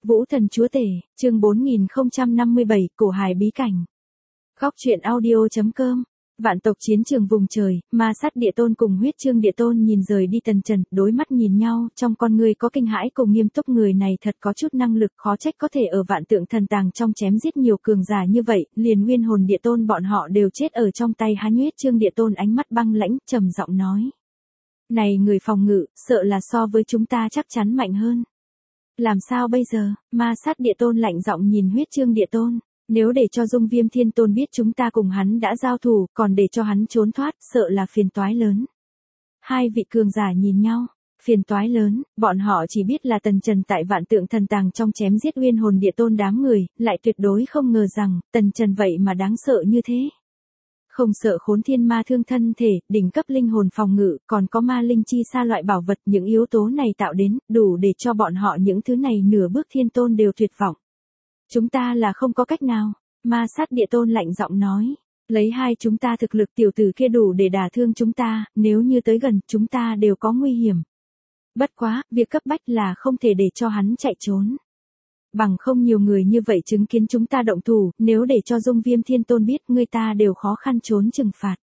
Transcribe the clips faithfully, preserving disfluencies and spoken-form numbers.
Vũ Thần Chúa Tể, chương bốn nghìn không trăm năm mươi bảy, Cổ Hải Bí Cảnh. Góc truyện audio.com. Vạn tộc chiến trường vùng trời, Ma Sát Địa Tôn cùng Huyết Chương Địa Tôn nhìn rời đi Tần Trần, đối mắt nhìn nhau, trong con người có kinh hãi cùng nghiêm túc, người này thật có chút năng lực, khó trách có thể ở vạn tượng thần tàng trong chém giết nhiều cường giả như vậy, liền Nguyên Hồn Địa Tôn bọn họ đều chết ở trong tay hắn. Huyết Chương Địa Tôn ánh mắt băng lãnh, trầm giọng nói: "Này người phòng ngự, sợ là so với chúng ta chắc chắn mạnh hơn. Làm sao bây giờ?" Ma Sát Địa Tôn lạnh giọng nhìn Huyết Chương Địa Tôn. "Nếu để cho Dung Viêm Thiên Tôn biết chúng ta cùng hắn đã giao thủ, còn để cho hắn trốn thoát, sợ là phiền toái lớn." Hai vị cường giả nhìn nhau. Phiền toái lớn, bọn họ chỉ biết là Tần Trần tại vạn tượng thần tàng trong chém giết Nguyên Hồn Địa Tôn đám người, lại tuyệt đối không ngờ rằng, Tần Trần vậy mà đáng sợ như thế. Không sợ khốn thiên ma thương thân thể, đỉnh cấp linh hồn phòng ngự, còn có ma linh chi sa loại bảo vật, những yếu tố này tạo đến, đủ để cho bọn họ những thứ này nửa bước thiên tôn đều tuyệt vọng. "Chúng ta là không có cách nào." Ma Sát Địa Tôn lạnh giọng nói. "Lấy hai chúng ta thực lực, tiểu tử kia đủ để đả thương chúng ta, nếu như tới gần, chúng ta đều có nguy hiểm. Bất quá, việc cấp bách là không thể để cho hắn chạy trốn. Bằng không nhiều người như vậy chứng kiến chúng ta động thủ, nếu để cho Dung Viêm Thiên Tôn biết, người ta đều khó khăn trốn trừng phạt."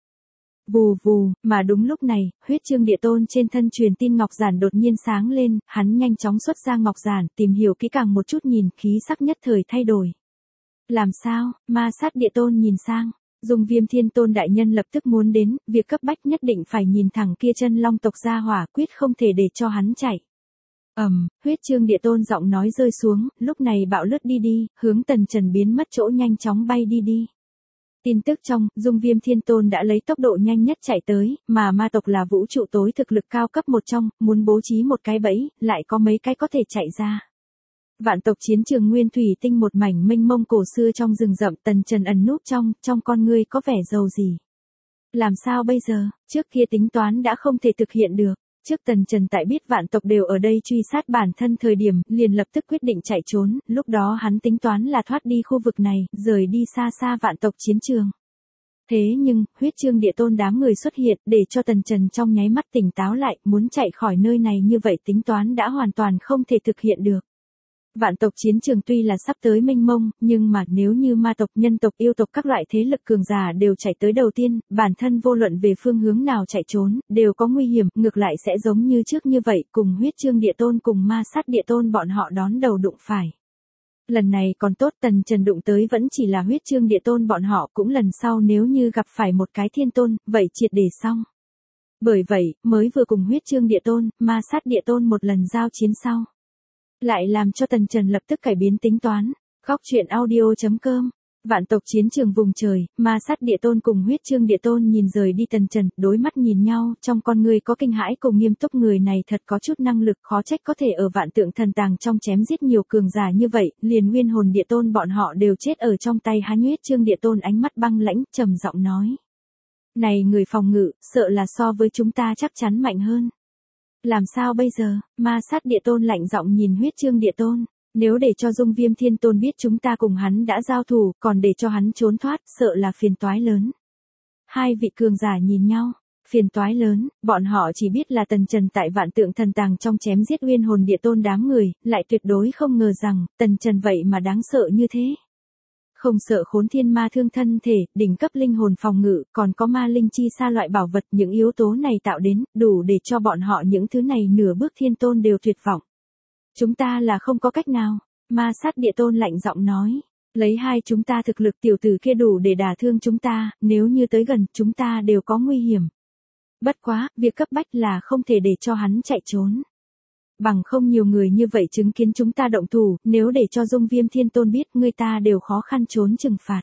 Vù vù, mà đúng lúc này, Huyết Chương Địa Tôn trên thân truyền tin ngọc giản đột nhiên sáng lên, hắn nhanh chóng xuất ra ngọc giản, tìm hiểu kỹ càng một chút, nhìn khí sắc nhất thời thay đổi. "Làm sao?" Ma Sát Địa Tôn nhìn sang. Dung Viêm Thiên Tôn đại nhân lập tức muốn đến, việc cấp bách nhất định phải nhìn thẳng kia chân long tộc gia hỏa, quyết không thể để cho hắn chạy. Ầm, um, Huyết Chương Địa Tôn giọng nói rơi xuống, lúc này bạo lướt đi đi, hướng Tần Trần biến mất chỗ nhanh chóng bay đi đi. Tin tức trong, Dung Viêm Thiên Tôn đã lấy tốc độ nhanh nhất chạy tới, mà ma tộc là vũ trụ tối thực lực cao cấp một trong, muốn bố trí một cái bẫy, lại có mấy cái có thể chạy ra. Vạn tộc chiến trường nguyên thủy tinh một mảnh mênh mông cổ xưa trong rừng rậm, Tần Trần ẩn núp trong, trong con ngươi có vẻ giàu gì. Làm sao bây giờ, trước kia tính toán đã không thể thực hiện được. Trước Tần Trần tại biết vạn tộc đều ở đây truy sát bản thân thời điểm, liền lập tức quyết định chạy trốn, lúc đó hắn tính toán là thoát đi khu vực này, rời đi xa xa vạn tộc chiến trường. Thế nhưng, Huyết Chương Địa Tôn đám người xuất hiện, để cho Tần Trần trong nháy mắt tỉnh táo lại, muốn chạy khỏi nơi này như vậy tính toán đã hoàn toàn không thể thực hiện được. Vạn tộc chiến trường tuy là sắp tới mênh mông, nhưng mà nếu như ma tộc, nhân tộc, yêu tộc các loại thế lực cường giả đều chạy tới đầu tiên, bản thân vô luận về phương hướng nào chạy trốn, đều có nguy hiểm, ngược lại sẽ giống như trước như vậy, cùng Huyết Chương Địa Tôn cùng Ma Sát Địa Tôn bọn họ đón đầu đụng phải. Lần này còn tốt, Tần Trần đụng tới vẫn chỉ là Huyết Chương Địa Tôn bọn họ, cũng lần sau nếu như gặp phải một cái thiên tôn, vậy triệt để xong. Bởi vậy, mới vừa cùng Huyết Chương Địa Tôn, Ma Sát Địa Tôn một lần giao chiến sau, lại làm cho Tần Trần lập tức cải biến tính toán. Góc truyện audio.com. Vạn tộc chiến trường vùng trời, Ma Sát Địa Tôn cùng Huyết Chương Địa Tôn nhìn rời đi Tần Trần, đối mắt nhìn nhau, trong con người có kinh hãi cùng nghiêm túc, người này thật có chút năng lực, khó trách có thể ở vạn tượng thần tàng trong chém giết nhiều cường giả như vậy, liền Nguyên Hồn Địa Tôn bọn họ đều chết ở trong tay hắn. Huyết Chương Địa Tôn ánh mắt băng lãnh, trầm giọng nói: "Này người phòng ngự, sợ là so với chúng ta chắc chắn mạnh hơn. Làm sao bây giờ?" Ma Sát Địa Tôn lạnh giọng nhìn Huyết Chương Địa Tôn. "Nếu để cho Dung Viêm Thiên Tôn biết chúng ta cùng hắn đã giao thủ, còn để cho hắn trốn thoát, sợ là phiền toái lớn." Hai vị cường giả nhìn nhau. Phiền toái lớn, bọn họ chỉ biết là Tần Trần tại vạn tượng thần tàng trong chém giết Nguyên Hồn Địa Tôn đám người, lại tuyệt đối không ngờ rằng, Tần Trần vậy mà đáng sợ như thế. Không sợ khốn thiên ma thương thân thể, đỉnh cấp linh hồn phòng ngự, còn có ma linh chi sa loại bảo vật, những yếu tố này tạo đến, đủ để cho bọn họ những thứ này nửa bước thiên tôn đều tuyệt vọng. "Chúng ta là không có cách nào." Ma Sát Địa Tôn lạnh giọng nói. "Lấy hai chúng ta thực lực, tiểu tử kia đủ để đả thương chúng ta, nếu như tới gần, chúng ta đều có nguy hiểm. Bất quá, việc cấp bách là không thể để cho hắn chạy trốn. Bằng không nhiều người như vậy chứng kiến chúng ta động thủ, nếu để cho Dung Viêm Thiên Tôn biết, người ta đều khó khăn trốn trừng phạt."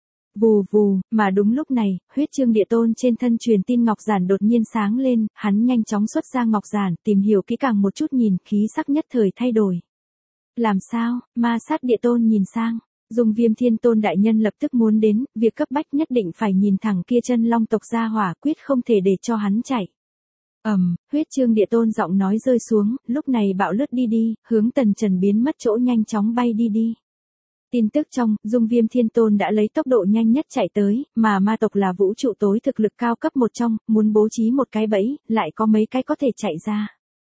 Vù vù, mà đúng lúc này, Huyết Chương Địa Tôn trên thân truyền tin ngọc giản đột nhiên sáng lên, hắn nhanh chóng xuất ra ngọc giản, tìm hiểu kỹ càng một chút, nhìn khí sắc nhất thời thay đổi. "Làm sao?" Ma Sát Địa Tôn nhìn sang. Dung Viêm Thiên Tôn đại nhân lập tức muốn đến, việc cấp bách nhất định phải nhìn thẳng kia chân long tộc gia hỏa, quyết không thể để cho hắn chạy. Ầm, um, Huyết Chương Địa Tôn giọng nói rơi xuống, lúc này bạo lướt đi đi, hướng Tần Trần biến mất chỗ nhanh chóng bay đi đi. Tin tức trong, Dung Viêm Thiên Tôn đã lấy tốc độ nhanh nhất chạy tới, mà ma tộc là vũ trụ tối thực lực cao cấp một trong, muốn bố trí một cái bẫy, lại có mấy cái có thể chạy ra.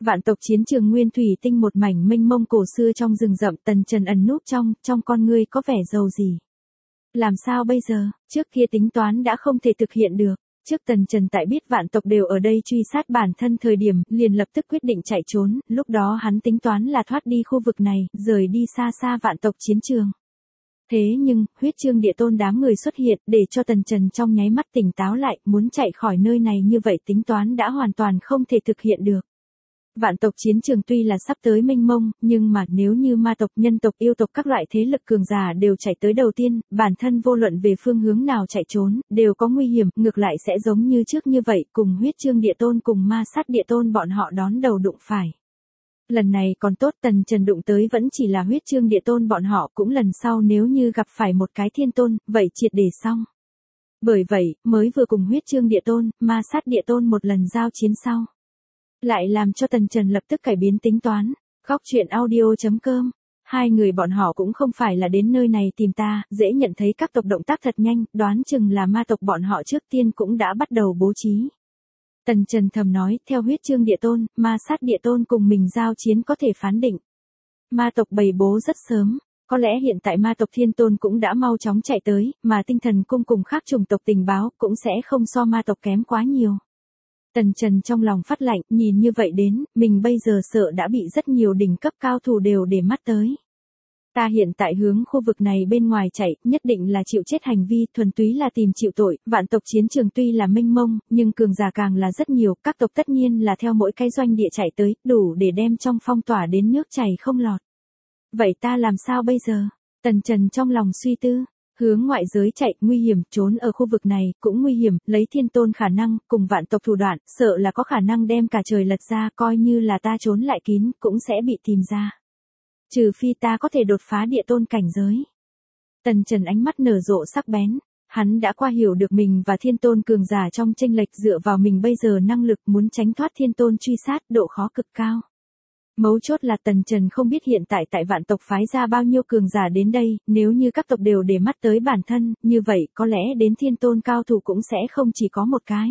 Vạn tộc chiến trường nguyên thủy tinh một mảnh mênh mông cổ xưa trong rừng rậm, Tần Trần ẩn núp trong, trong con ngươi có vẻ giàu gì. Làm sao bây giờ, trước kia tính toán đã không thể thực hiện được. Trước Tần Trần tại biết vạn tộc đều ở đây truy sát bản thân thời điểm, liền lập tức quyết định chạy trốn, lúc đó hắn tính toán là thoát đi khu vực này, rời đi xa xa vạn tộc chiến trường. Thế nhưng, huyết chương địa tôn đám người xuất hiện, để cho Tần Trần trong nháy mắt tỉnh táo lại, muốn chạy khỏi nơi này như vậy tính toán đã hoàn toàn không thể thực hiện được. Vạn tộc chiến trường tuy là sắp tới mênh mông, nhưng mà nếu như ma tộc, nhân tộc, yêu tộc các loại thế lực cường giả đều chạy tới đầu tiên, bản thân vô luận về phương hướng nào chạy trốn, đều có nguy hiểm, ngược lại sẽ giống như trước như vậy, cùng huyết chương địa tôn cùng ma sát địa tôn bọn họ đón đầu đụng phải. Lần này còn tốt, Tần Trần đụng tới vẫn chỉ là huyết chương địa tôn bọn họ, cũng lần sau nếu như gặp phải một cái thiên tôn, vậy triệt để xong. Bởi vậy, mới vừa cùng huyết chương địa tôn, ma sát địa tôn một lần giao chiến sau. Lại làm cho Tần Trần lập tức cải biến tính toán. Góc truyện audio chấm com. Hai người bọn họ cũng không phải là đến nơi này tìm ta, dễ nhận thấy các tộc động tác thật nhanh, đoán chừng là ma tộc bọn họ trước tiên cũng đã bắt đầu bố trí. Tần Trần thầm nói, theo huyết chương địa tôn, ma sát địa tôn cùng mình giao chiến có thể phán định. Ma tộc bày bố rất sớm, có lẽ hiện tại ma tộc thiên tôn cũng đã mau chóng chạy tới, mà tinh thần cung cùng khác chủng tộc tình báo cũng sẽ không so ma tộc kém quá nhiều. Tần Trần trong lòng phát lạnh, nhìn như vậy đến, mình bây giờ sợ đã bị rất nhiều đỉnh cấp cao thủ đều để mắt tới. Ta hiện tại hướng khu vực này bên ngoài chạy, nhất định là chịu chết hành vi, thuần túy là tìm chịu tội, vạn tộc chiến trường tuy là mênh mông, nhưng cường giả càng là rất nhiều, các tộc tất nhiên là theo mỗi cái doanh địa chạy tới, đủ để đem trong phong tỏa đến nước chảy không lọt. Vậy ta làm sao bây giờ? Tần Trần trong lòng suy tư. Hướng ngoại giới chạy, nguy hiểm, trốn ở khu vực này, cũng nguy hiểm, lấy thiên tôn khả năng, cùng vạn tộc thủ đoạn, sợ là có khả năng đem cả trời lật ra, coi như là ta trốn lại kín, cũng sẽ bị tìm ra. Trừ phi ta có thể đột phá địa tôn cảnh giới. Tần Trần ánh mắt nở rộ sắc bén, hắn đã qua hiểu được mình và thiên tôn cường giả trong chênh lệch, dựa vào mình bây giờ năng lực muốn tránh thoát thiên tôn truy sát, độ khó cực cao. Mấu chốt là Tần Trần không biết hiện tại tại vạn tộc phái ra bao nhiêu cường giả đến đây, nếu như các tộc đều để mắt tới bản thân, như vậy có lẽ đến thiên tôn cao thủ cũng sẽ không chỉ có một cái.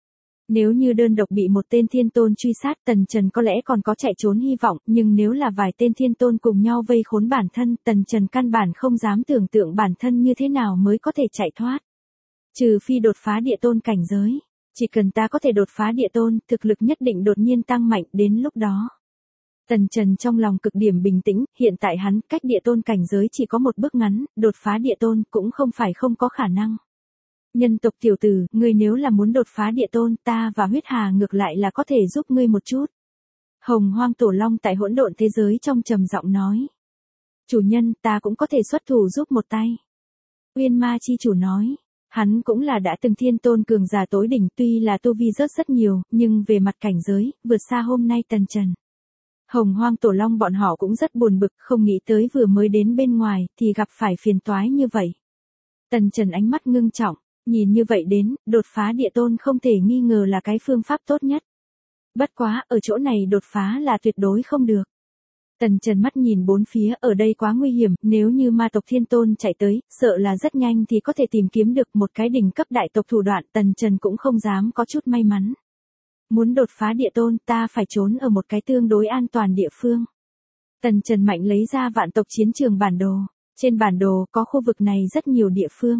Nếu như đơn độc bị một tên thiên tôn truy sát, Tần Trần có lẽ còn có chạy trốn hy vọng, nhưng nếu là vài tên thiên tôn cùng nhau vây khốn bản thân, Tần Trần căn bản không dám tưởng tượng bản thân như thế nào mới có thể chạy thoát. Trừ phi đột phá địa tôn cảnh giới, chỉ cần ta có thể đột phá địa tôn, thực lực nhất định đột nhiên tăng mạnh, đến lúc đó. Tần Trần trong lòng cực điểm bình tĩnh, hiện tại hắn cách địa tôn cảnh giới chỉ có một bước ngắn, đột phá địa tôn cũng không phải không có khả năng. Nhân tộc tiểu tử, ngươi nếu là muốn đột phá địa tôn, ta và huyết hà ngược lại là có thể giúp ngươi một chút. Hồng Hoang Tổ Long tại hỗn độn thế giới trong trầm giọng nói. Chủ nhân, ta cũng có thể xuất thủ giúp một tay. Uyên Ma chi chủ nói. Hắn cũng là đã từng thiên tôn cường giả tối đỉnh, tuy là tu vi rớt rất nhiều, nhưng về mặt cảnh giới, vượt xa hôm nay Tần Trần. Hồng Hoang Tổ Long bọn họ cũng rất buồn bực, không nghĩ tới vừa mới đến bên ngoài, thì gặp phải phiền toái như vậy. Tần Trần ánh mắt ngưng trọng, nhìn như vậy đến, đột phá địa tôn không thể nghi ngờ là cái phương pháp tốt nhất. Bất quá, ở chỗ này đột phá là tuyệt đối không được. Tần Trần mắt nhìn bốn phía, ở đây quá nguy hiểm, nếu như ma tộc thiên tôn chạy tới, sợ là rất nhanh thì có thể tìm kiếm được một cái đỉnh cấp đại tộc thủ đoạn, Tần Trần cũng không dám có chút may mắn. Muốn đột phá địa tôn, ta phải trốn ở một cái tương đối an toàn địa phương. Tần Trần mạnh lấy ra vạn tộc chiến trường bản đồ. Trên bản đồ có khu vực này rất nhiều địa phương.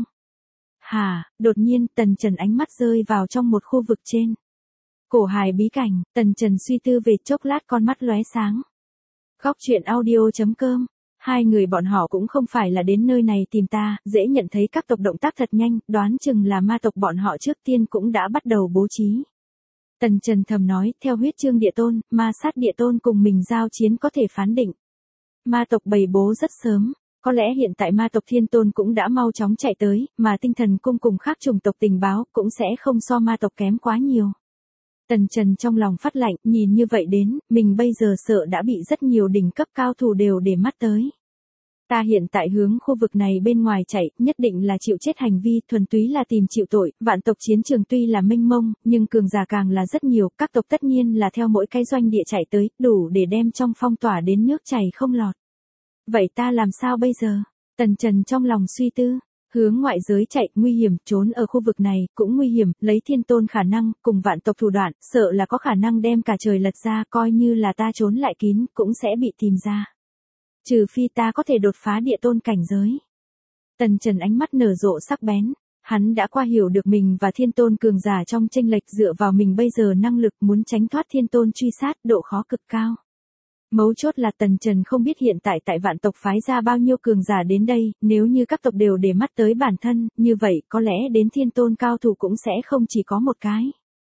Hà, đột nhiên Tần Trần ánh mắt rơi vào trong một khu vực trên. Cổ hài bí cảnh, Tần Trần suy tư về chốc lát con mắt lóe sáng. Góc truyện audio chấm com. Hai người bọn họ cũng không phải là đến nơi này tìm ta, dễ nhận thấy các tộc động tác thật nhanh, đoán chừng là ma tộc bọn họ trước tiên cũng đã bắt đầu bố trí. Tần Trần thầm nói, theo huyết chương địa tôn, ma sát địa tôn cùng mình giao chiến có thể phán định. Ma tộc bày bố rất sớm, có lẽ hiện tại ma tộc thiên tôn cũng đã mau chóng chạy tới, mà tinh thần cung cùng khác chủng tộc tình báo cũng sẽ không so ma tộc kém quá nhiều. Tần Trần trong lòng phát lạnh, nhìn như vậy đến, mình bây giờ sợ đã bị rất nhiều đỉnh cấp cao thủ đều để mắt tới. Ta hiện tại hướng khu vực này bên ngoài chạy, nhất định là chịu chết hành vi, thuần túy là tìm chịu tội, vạn tộc chiến trường tuy là mênh mông, nhưng cường giả càng là rất nhiều, các tộc tất nhiên là theo mỗi cái doanh địa chạy tới, đủ để đem trong phong tỏa đến nước chảy không lọt. Vậy ta làm sao bây giờ? Tần Trần trong lòng suy tư, hướng ngoại giới chạy, nguy hiểm, trốn ở khu vực này, cũng nguy hiểm, lấy thiên tôn khả năng, cùng vạn tộc thủ đoạn, sợ là có khả năng đem cả trời lật ra, coi như là ta trốn lại kín, cũng sẽ bị tìm ra. Trừ phi ta có thể đột phá địa tôn cảnh giới. Tần Trần ánh mắt nở rộ sắc bén, hắn đã qua hiểu được mình và thiên tôn cường giả trong chênh lệch, dựa vào mình bây giờ năng lực muốn tránh thoát thiên tôn truy sát, độ khó cực cao. Mấu chốt là Tần Trần không biết hiện tại tại vạn tộc phái ra bao nhiêu cường giả đến đây, nếu như các tộc đều để mắt tới bản thân, như vậy có lẽ đến thiên tôn cao thủ cũng sẽ không chỉ có một cái.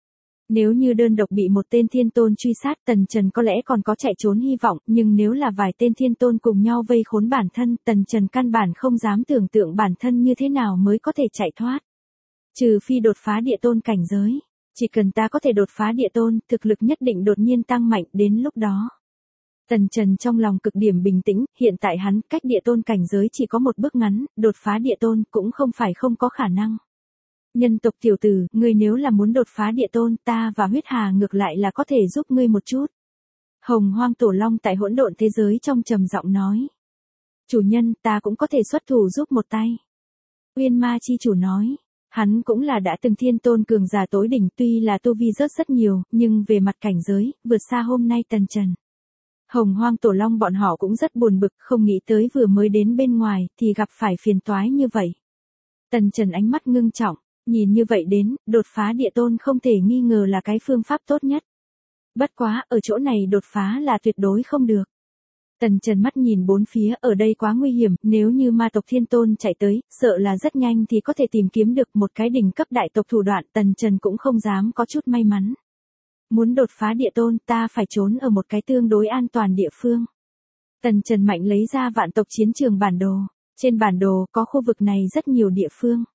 Nếu như đơn độc bị một tên thiên tôn truy sát, Tần Trần có lẽ còn có chạy trốn hy vọng, nhưng nếu là vài tên thiên tôn cùng nhau vây khốn bản thân, Tần Trần căn bản không dám tưởng tượng bản thân như thế nào mới có thể chạy thoát. Trừ phi đột phá địa tôn cảnh giới. Chỉ cần ta có thể đột phá địa tôn, thực lực nhất định đột nhiên tăng mạnh, đến lúc đó. Tần Trần trong lòng cực điểm bình tĩnh, hiện tại hắn cách địa tôn cảnh giới chỉ có một bước ngắn, đột phá địa tôn cũng không phải không có khả năng. Nhân tộc tiểu tử, ngươi nếu là muốn đột phá địa tôn, ta và huyết hà ngược lại là có thể giúp ngươi một chút. Hồng Hoang Tổ Long tại hỗn độn thế giới trong trầm giọng nói. Chủ nhân, ta cũng có thể xuất thủ giúp một tay. Uyên Ma chi chủ nói. Hắn cũng là đã từng thiên tôn cường giả tối đỉnh, tuy là tu vi rớt rất nhiều, nhưng về mặt cảnh giới, vượt xa hôm nay Tần Trần. Hồng Hoang Tổ Long bọn họ cũng rất buồn bực, không nghĩ tới vừa mới đến bên ngoài, thì gặp phải phiền toái như vậy. Tần Trần ánh mắt ngưng trọng, nhìn như vậy đến, đột phá địa tôn không thể nghi ngờ là cái phương pháp tốt nhất. Bất quá, ở chỗ này đột phá là tuyệt đối không được. Tần Trần mắt nhìn bốn phía, ở đây quá nguy hiểm, nếu như ma tộc thiên tôn chạy tới, sợ là rất nhanh thì có thể tìm kiếm được một cái đỉnh cấp đại tộc thủ đoạn, Tần Trần cũng không dám có chút may mắn. Muốn đột phá địa tôn, ta phải trốn ở một cái tương đối an toàn địa phương. Tần Trần mạnh lấy ra vạn tộc chiến trường bản đồ, trên bản đồ có khu vực này rất nhiều địa phương.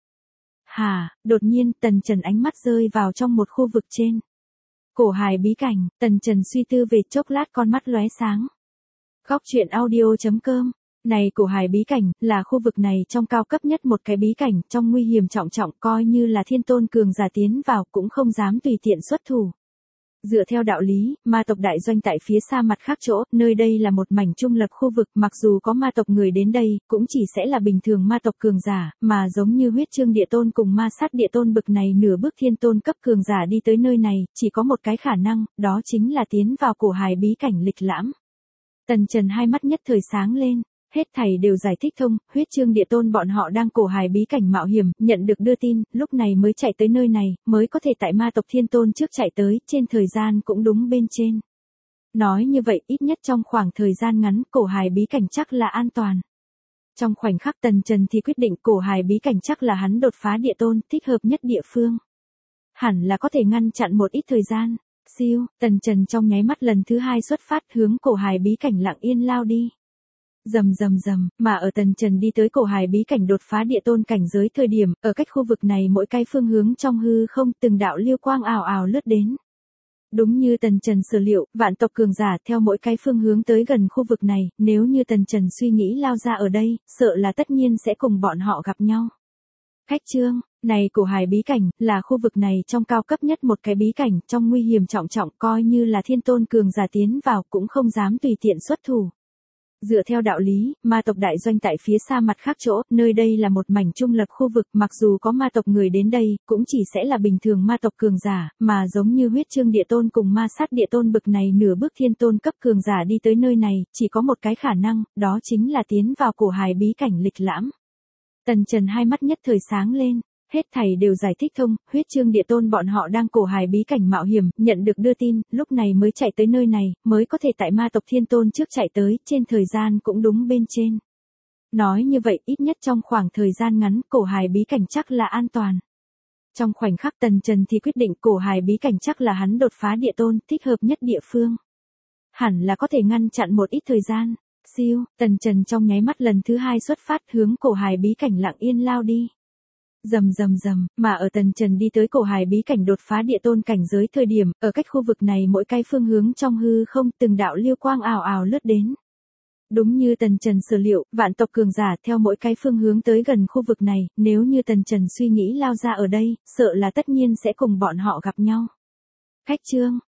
Hà, đột nhiên Tần Trần ánh mắt rơi vào trong một khu vực trên. Cổ hài bí cảnh, Tần Trần suy tư về chốc lát con mắt lóe sáng. Góc truyện audio chấm com. Này cổ hài bí cảnh, là khu vực này trong cao cấp nhất một cái bí cảnh, trong nguy hiểm trọng trọng, coi như là thiên tôn cường giả tiến vào cũng không dám tùy tiện xuất thủ. Dựa theo đạo lý, ma tộc đại doanh tại phía xa mặt khác chỗ, nơi đây là một mảnh trung lập khu vực, mặc dù có ma tộc người đến đây, cũng chỉ sẽ là bình thường ma tộc cường giả, mà giống như huyết chương địa tôn cùng ma sát địa tôn bực này nửa bước thiên tôn cấp cường giả đi tới nơi này, chỉ có một cái khả năng, đó chính là tiến vào cổ hài bí cảnh lịch lãm. Tần Trần hai mắt nhất thời sáng lên. Hết thảy đều giải thích thông, huyết chương địa tôn bọn họ đang cổ hài bí cảnh mạo hiểm, nhận được đưa tin, lúc này mới chạy tới nơi này, mới có thể tại ma tộc thiên tôn trước chạy tới, trên thời gian cũng đúng bên trên. Nói như vậy, ít nhất trong khoảng thời gian ngắn, cổ hài bí cảnh chắc là an toàn. Trong khoảnh khắc Tần Trần thì quyết định cổ hài bí cảnh chắc là hắn đột phá địa tôn, thích hợp nhất địa phương. Hẳn là có thể ngăn chặn một ít thời gian. Siêu, Tần Trần trong nháy mắt lần thứ hai xuất phát hướng cổ hài bí cảnh lặng yên lao đi. Rầm rầm rầm, mà ở Tần Trần đi tới cổ hài bí cảnh đột phá địa tôn cảnh giới thời điểm, ở cách khu vực này mỗi cái phương hướng trong hư không, từng đạo liêu quang ào ào lướt đến. Đúng như Tần Trần sở liệu, vạn tộc cường giả theo mỗi cái phương hướng tới gần khu vực này, nếu như Tần Trần suy nghĩ lao ra ở đây, sợ là tất nhiên sẽ cùng bọn họ gặp nhau. Khách chương, này cổ hài bí cảnh, là khu vực này trong cao cấp nhất một cái bí cảnh, trong nguy hiểm trọng trọng, coi như là thiên tôn cường giả tiến vào cũng không dám tùy tiện xuất thủ. Dựa theo đạo lý, ma tộc đại doanh tại phía xa mặt khác chỗ, nơi đây là một mảnh trung lập khu vực, mặc dù có ma tộc người đến đây, cũng chỉ sẽ là bình thường ma tộc cường giả, mà giống như huyết chương địa tôn cùng ma sát địa tôn bực này nửa bước thiên tôn cấp cường giả đi tới nơi này, chỉ có một cái khả năng, đó chính là tiến vào cổ hài bí cảnh lịch lãm. Tần Trần hai mắt nhất thời sáng lên. Hết thảy đều giải thích thông, huyết chương địa tôn bọn họ đang cổ hài bí cảnh mạo hiểm, nhận được đưa tin, lúc này mới chạy tới nơi này, mới có thể tại ma tộc thiên tôn trước chạy tới, trên thời gian cũng đúng bên trên. Nói như vậy, ít nhất trong khoảng thời gian ngắn, cổ hài bí cảnh chắc là an toàn. Trong khoảnh khắc Tần Trần thì quyết định cổ hài bí cảnh chắc là hắn đột phá địa tôn, thích hợp nhất địa phương. Hẳn là có thể ngăn chặn một ít thời gian. Siêu, Tần Trần trong nháy mắt lần thứ hai xuất phát hướng cổ hài bí cảnh lặng yên lao đi. Rầm rầm rầm, mà ở Tần Trần đi tới cổ hài bí cảnh đột phá địa tôn cảnh giới thời điểm, ở cách khu vực này mỗi cái phương hướng trong hư không, từng đạo liêu quang ào ào lướt đến. Đúng như Tần Trần sở liệu, vạn tộc cường giả theo mỗi cái phương hướng tới gần khu vực này, nếu như Tần Trần suy nghĩ lao ra ở đây, sợ là tất nhiên sẽ cùng bọn họ gặp nhau. Khách chương,